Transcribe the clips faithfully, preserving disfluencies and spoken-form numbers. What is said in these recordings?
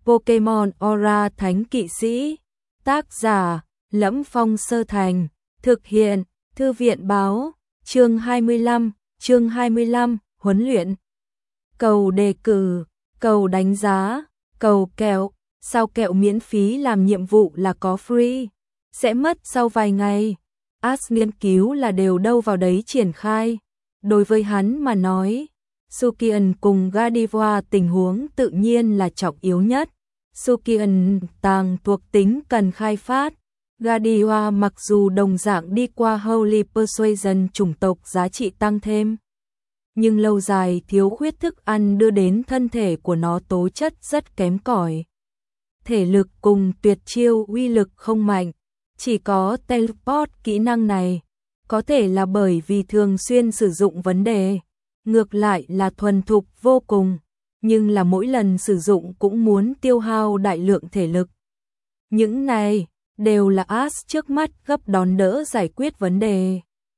Pokemon Aura Thánh Kỵ Sĩ. Tác giả: Lẫm Phong Sơ Thành. Thực hiện: Thư viện Báo. Chương hai mươi lăm, chương hai mươi lăm, huấn luyện. Cầu đề cử, cầu đánh giá, cầu kẹo. Sao kẹo miễn phí làm nhiệm vụ là có free, sẽ mất sau vài ngày. Ash nghiên cứu là đều đâu vào đấy triển khai. Đối với hắn mà nói, Sukian cùng Gardevoir tình huống tự nhiên là trọng yếu nhất. Sukian tàng thuộc tính cần khai phát. Gardevoir mặc dù đồng dạng đi qua Holy Persuasion chủng tộc giá trị tăng thêm, nhưng lâu dài thiếu khuyết thức ăn đưa đến thân thể của nó tố chất rất kém cỏi. Thể lực cùng tuyệt chiêu uy lực không mạnh, chỉ có teleport kỹ năng này, có thể là bởi vì thường xuyên sử dụng vấn đề, ngược lại là thuần thục vô cùng, nhưng là mỗi lần sử dụng cũng muốn tiêu hao đại lượng thể lực. Những này đều là Ash trước mắt gấp đón đỡ giải quyết vấn đề.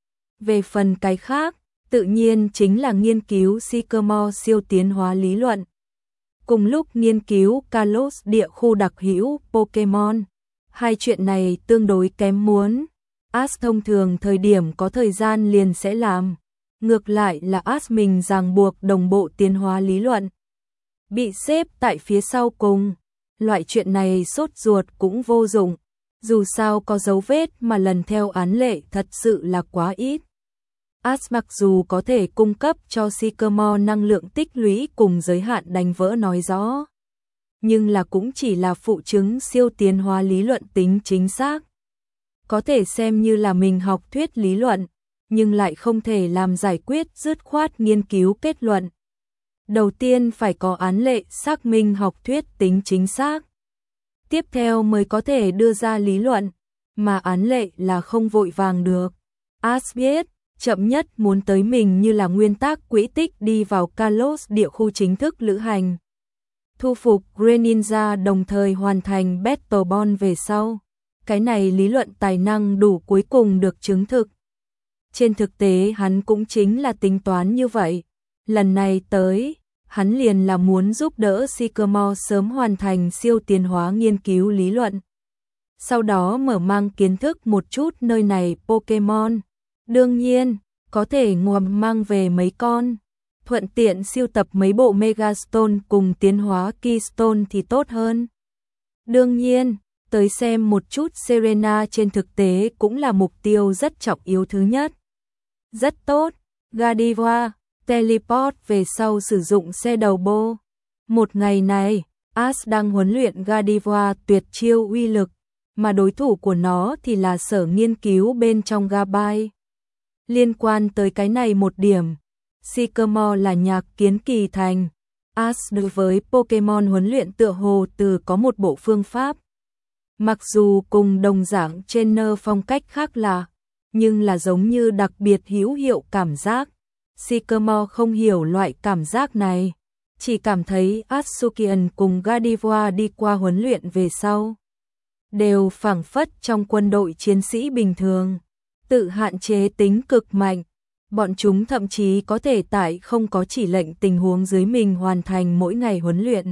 Về phần cái khác, tự nhiên chính là nghiên cứu Sycamore siêu tiến hóa lý luận. Cùng lúc nghiên cứu Kalos địa khu đặc hữu Pokemon. Hai chuyện này tương đối kém muốn. Ash thông thường thời điểm có thời gian liền sẽ làm. Ngược lại là Ash mình ràng buộc đồng bộ tiến hóa lý luận, bị xếp tại phía sau cùng. Loại chuyện này sốt ruột cũng vô dụng. Dù sao có dấu vết mà lần theo án lệ thật sự là quá ít. Ash mặc dù có thể cung cấp cho Sycamore năng lượng tích lũy cùng giới hạn đánh vỡ nói rõ, nhưng là cũng chỉ là phụ chứng siêu tiến hóa lý luận tính chính xác. Có thể xem như là mình học thuyết lý luận, nhưng lại không thể làm giải quyết dứt khoát nghiên cứu kết luận. Đầu tiên phải có án lệ xác minh học thuyết tính chính xác, tiếp theo mới có thể đưa ra lý luận, mà án lệ là không vội vàng được. Ash biết, chậm nhất muốn tới mình như là nguyên tắc quỹ tích đi vào Kalos địa khu chính thức lữ hành, thu phục Greninja đồng thời hoàn thành Battle Bond về sau. Cái này lý luận tài năng đủ cuối cùng được chứng thực. Trên thực tế hắn cũng chính là tính toán như vậy. Lần này tới, hắn liền là muốn giúp đỡ Sycamore sớm hoàn thành siêu tiến hóa nghiên cứu lý luận. Sau đó mở mang kiến thức một chút nơi này Pokemon. Đương nhiên, có thể ngòm mang về mấy con, thuận tiện siêu tập mấy bộ Megastone cùng tiến hóa Keystone thì tốt hơn. Đương nhiên, tới xem một chút Serena trên thực tế cũng là mục tiêu rất trọng yếu thứ nhất. Rất tốt, Gardevoir, teleport về sau sử dụng xe đầu bô. Một ngày này, Ash đang huấn luyện Gardevoir tuyệt chiêu uy lực, mà đối thủ của nó thì là sở nghiên cứu bên trong Gabai. Liên quan tới cái này một điểm, Sycamore là nhạc kiến kỳ thành. Ash đối với Pokemon huấn luyện tựa hồ từ có một bộ phương pháp. Mặc dù cùng đồng dạng trainer phong cách khác lạ, nhưng là giống như đặc biệt hữu hiệu cảm giác. Sycamore không hiểu loại cảm giác này, chỉ cảm thấy Asukian cùng Gardevoir đi qua huấn luyện về sau, đều phảng phất trong quân đội chiến sĩ bình thường, tự hạn chế tính cực mạnh. Bọn chúng thậm chí có thể tại không có chỉ lệnh tình huống dưới mình hoàn thành mỗi ngày huấn luyện.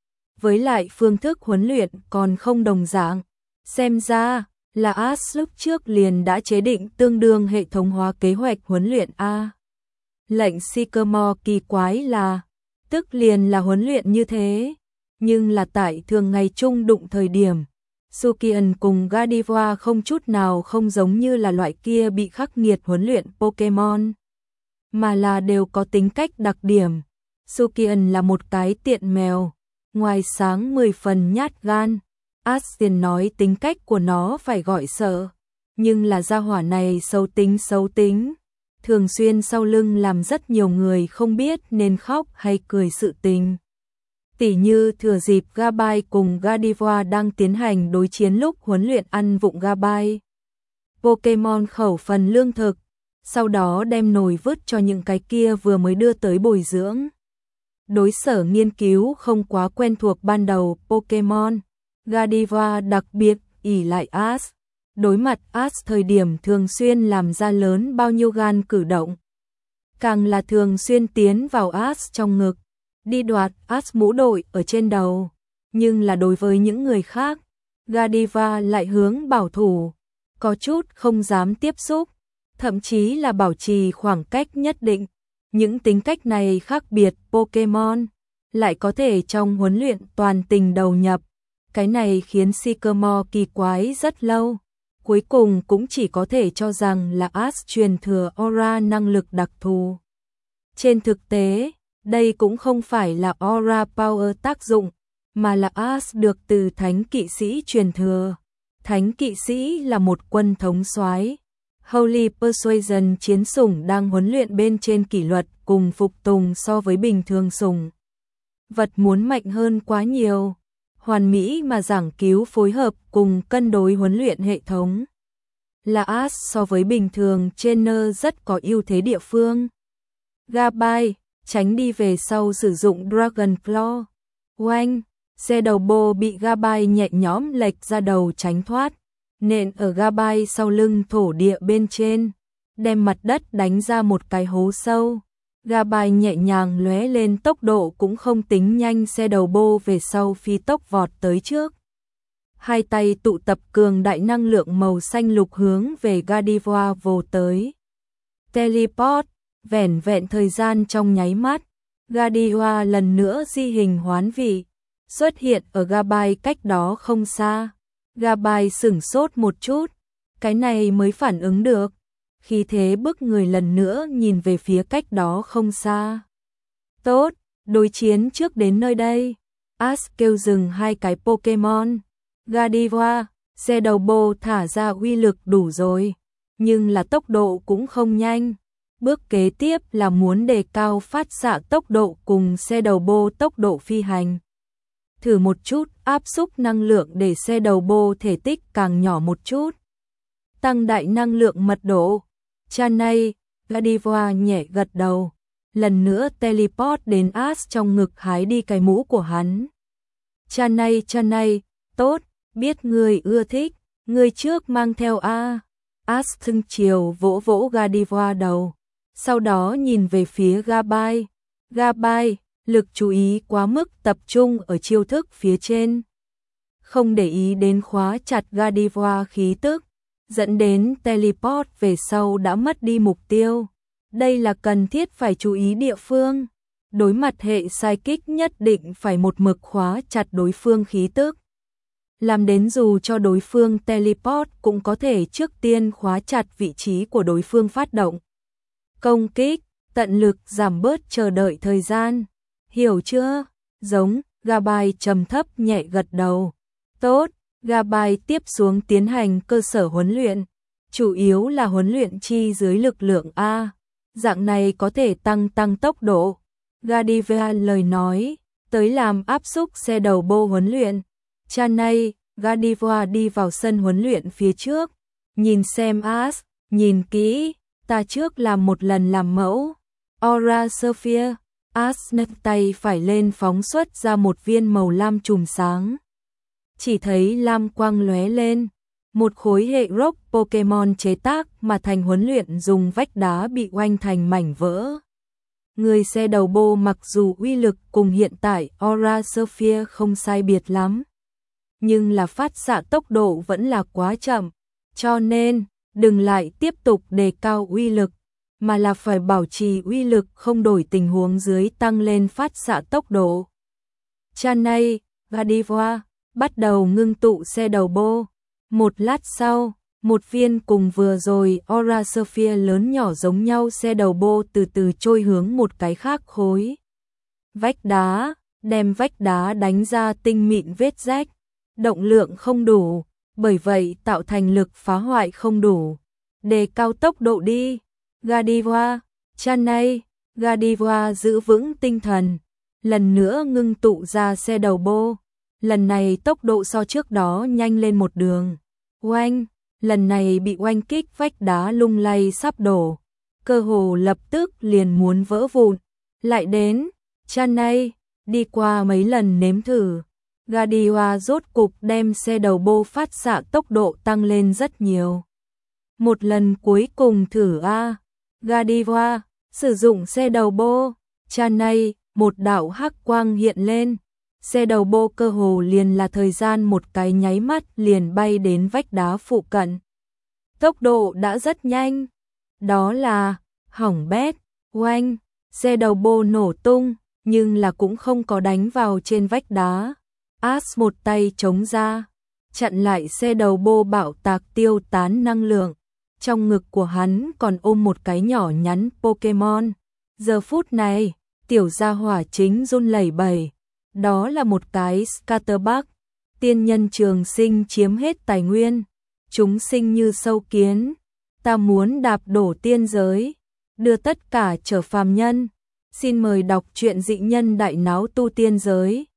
Với lại phương thức huấn luyện còn không đồng dạng. Xem ra là Ash lúc trước liền đã chế định tương đương hệ thống hóa kế hoạch huấn luyện A. Lệnh Sycamore kỳ quái là, tức liền là huấn luyện như thế, nhưng là tại thường ngày chung đụng thời điểm, Sukian cùng Gardevoir không chút nào không giống như là loại kia bị khắc nghiệt huấn luyện Pokemon, mà là đều có tính cách đặc điểm. Sukian là một cái tiện mèo, ngoài sáng mười phần nhát gan. Aston nói tính cách của nó phải gọi sợ, nhưng là gia hỏa này xấu tính xấu tính, thường xuyên sau lưng làm rất nhiều người không biết nên khóc hay cười sự tình. Tỉ như thừa dịp Gabai cùng Gardevoir đang tiến hành đối chiến lúc huấn luyện ăn vụng Gabai Pokemon khẩu phần lương thực, sau đó đem nồi vứt cho những cái kia vừa mới đưa tới bồi dưỡng. Đối sở nghiên cứu không quá quen thuộc ban đầu Pokemon, Gardevoir đặc biệt ỷ lại Ash. Đối mặt Ash thời điểm thường xuyên làm ra lớn bao nhiêu gan cử động. Càng là thường xuyên tiến vào Ash trong ngực, đi đoạt Ash mũ đội ở trên đầu. nhưng là đối với những người khác, Godiva lại hướng bảo thủ, có chút không dám tiếp xúc, thậm chí là bảo trì khoảng cách nhất định. Những tính cách này khác biệt Pokemon lại có thể trong huấn luyện toàn tình đầu nhập. Cái này khiến Sycamore kỳ quái rất lâu. Cuối cùng cũng chỉ có thể cho rằng là Ash truyền thừa Aura năng lực đặc thù. Trên thực tế, đây cũng không phải là Aura Power tác dụng, mà là Ash được từ Thánh Kỵ Sĩ truyền thừa. Thánh Kỵ Sĩ là một quân thống soái. Holy Persuasion chiến sủng đang huấn luyện bên trên kỷ luật cùng phục tùng so với bình thường sủng vật muốn mạnh hơn quá nhiều. Hoàn mỹ mà giảng cứu phối hợp cùng cân đối huấn luyện hệ thống. Là Ash so với bình thường trainer rất có ưu thế địa phương. Gabai, tránh đi về sau sử dụng Dragon Claw. Oanh, Shadowball bị Gabai nhẹ nhõm lệch ra đầu tránh thoát. Nện ở Gabai sau lưng thổ địa bên trên, đem mặt đất đánh ra một cái hố sâu. Gabai nhẹ nhàng lóe lên, tốc độ cũng không tính nhanh, Shadowball về sau phi tốc vọt tới trước. Hai tay tụ tập cường đại năng lượng màu xanh lục hướng về Godiva vồ tới. Teleport, vẻn vẹn thời gian trong nháy mắt, Godiva lần nữa di hình hoán vị, xuất hiện ở Gabai cách đó không xa. Gabai sửng sốt một chút, cái này mới phản ứng được, khi thế bức người lần nữa nhìn về phía cách đó không xa. Tốt, đối chiến trước đến nơi đây. Ash kêu dừng hai cái Pokemon. Godiva, Shadowball thả ra uy lực đủ rồi, nhưng là tốc độ cũng không nhanh. Bước kế tiếp là muốn đề cao phát xạ tốc độ cùng Shadowball tốc độ phi hành. Thử một chút áp xúc năng lượng để Shadowball thể tích càng nhỏ một chút. Tăng đại năng lượng mật độ. Chanay, Godiva nhẹ gật đầu. Lần nữa teleport đến Ash trong ngực hái đi cái mũ của hắn. Chanay, Chanay, tốt, biết người ưa thích, người trước mang theo a. Ash thưng chiều vỗ vỗ Godiva đầu. Sau đó nhìn về phía Gabai. Gabai, lực chú ý quá mức tập trung ở chiêu thức phía trên. Không để ý đến khóa chặt Godiva khí tức, dẫn đến teleport về sau đã mất đi mục tiêu. Đây là cần thiết phải chú ý địa phương. Đối mặt hệ psychic nhất định phải một mực khóa chặt đối phương khí tức. Làm đến dù cho đối phương teleport cũng có thể trước tiên khóa chặt vị trí của đối phương phát động. Công kích, tận lực giảm bớt chờ đợi thời gian. Hiểu chưa? Giống, Gabai trầm thấp nhẹ gật đầu. Tốt, Gabai tiếp xuống tiến hành cơ sở huấn luyện. Chủ yếu là huấn luyện chi dưới lực lượng A. Dạng này có thể tăng tăng tốc độ. Godiva lời nói, tới làm áp xúc Shadowball huấn luyện. Chanay, Godiva đi vào sân huấn luyện phía trước. Nhìn xem Ash, nhìn kỹ, ta trước làm một lần làm mẫu. Aura Sphere. Ash nâng tay phải lên phóng xuất ra một viên màu lam chùm sáng. Chỉ thấy lam quang lóe lên, một khối hệ rock Pokemon chế tác mà thành huấn luyện dùng vách đá bị oanh thành mảnh vỡ. Người Shadowball mặc dù uy lực cùng hiện tại Aura Sphere không sai biệt lắm, nhưng là phát xạ tốc độ vẫn là quá chậm, cho nên đừng lại tiếp tục đề cao uy lực, mà là phải bảo trì uy lực không đổi tình huống dưới tăng lên phát xạ tốc độ. Chanay, Godiva bắt đầu ngưng tụ Shadowball. Một lát sau, một viên cùng vừa rồi Aura Sphere lớn nhỏ giống nhau Shadowball từ từ trôi hướng một cái khác khối vách đá, đem vách đá đánh ra tinh mịn vết rách. Động lượng không đủ, bởi vậy tạo thành lực phá hoại không đủ. Đề cao tốc độ đi. Godiva, Chanay, Godiva giữ vững tinh thần, lần nữa ngưng tụ ra Shadowball. Lần này tốc độ so trước đó nhanh lên một đường. Oanh, lần này bị oanh kích vách đá lung lay sắp đổ, cơ hồ lập tức liền muốn vỡ vụn. Lại đến, Chanay, đi qua mấy lần nếm thử, Godiva rốt cục đem Shadowball phát xạ tốc độ tăng lên rất nhiều. Một lần cuối cùng thử a. Godiva, sử dụng Shadowball. Chanay, một đạo hắc quang hiện lên, xe đầu bô cơ hồ liền là thời gian một cái nháy mắt liền bay đến vách đá phụ cận. Tốc độ đã rất nhanh. Đó là hỏng bét, oanh, xe đầu bô nổ tung, nhưng là cũng không có đánh vào trên vách đá. Ash một tay chống ra, chặn lại xe đầu bô bạo tạc tiêu tán năng lượng. Trong ngực của hắn còn ôm một cái nhỏ nhắn Pokemon. Giờ phút này, tiểu gia hỏa chính run lẩy bẩy. Đó là một cái Scatterbug. Tiên nhân trường sinh chiếm hết tài nguyên. Chúng sinh như sâu kiến. Ta muốn đạp đổ tiên giới, đưa tất cả trở phàm nhân. Xin mời đọc truyện Dị Nhân Đại Náo Tu Tiên Giới.